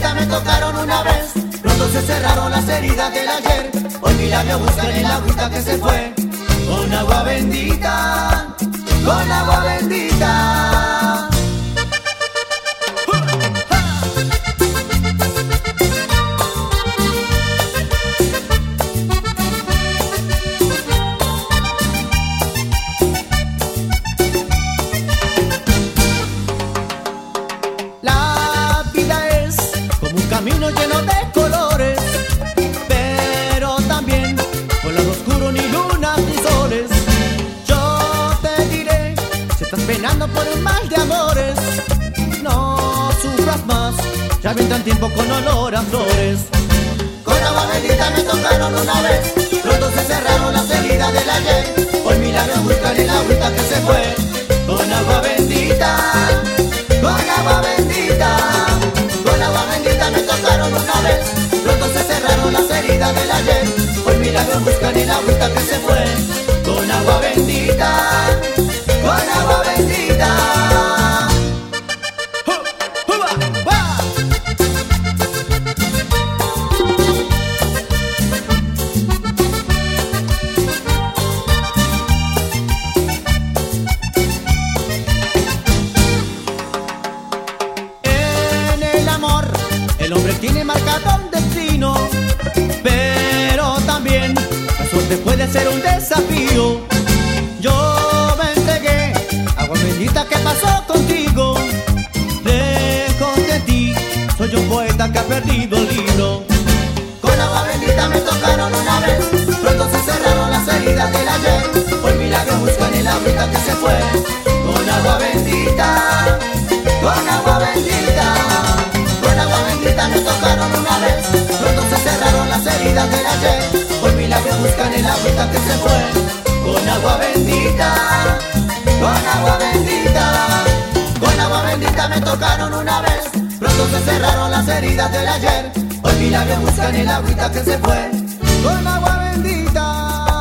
bendita me tocaron una vez, pronto se cerraron las heridas del ayer. Hoy mi labio buscan el agüita que se fue, con agua bendita, con agua bendita. La vida es como un camino lleno de colores, pero también con lado oscuro, ni lunas ni soles. Yo te diré, si estás penando por un mal de amores, no sufras más, ya vendrán tiempo con olor a flores. Con agua bendita me tocaron una vez, pronto se cerraron las heridas del ayer. Hoy mi labio buscan el agüita que se fue, con agua bendita, con agua bendita. Con agua bendita me tocaron una vez, pronto se cerraron las heridas del ayer. Hoy mi labio buscan el agüita que se fue, con agua bendita, con agua bendita. El hombre tiene marcado un destino, pero también la suerte puede ser un desafío. Yo me entregué, agua bendita, ¿qué pasó contigo? Lejos de ti, soy un poeta que ha perdido el libro. Con agua bendita me tocaron una vez, pronto se cerraron las heridas del ayer. Hoy milagro buscan el agüita que se fue, con agua bendita, con agua bendita. Con agua bendita me tocaron una vez, pronto se cerraron las heridas del ayer. Hoy milagro buscan el agüita que se fue, con agua bendita, con agua bendita. Con agua bendita me tocaron una vez, pronto se cerraron las heridas del ayer. Hoy milagro buscan el agüita que se fue, con agua bendita.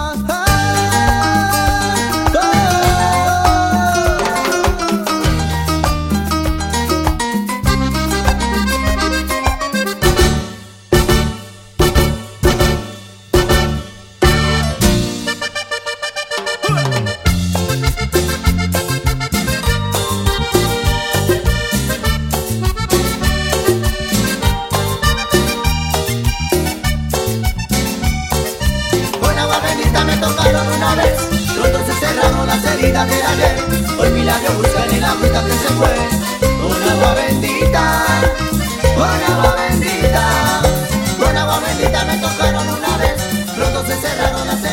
Tocaron una vez, pronto se cerraron las heridas del ayer. Hoy milagro buscan el agüita que se fue, con agua bendita, con agua bendita. Con agua bendita me tocaron una vez, pronto se cerraron las heridas.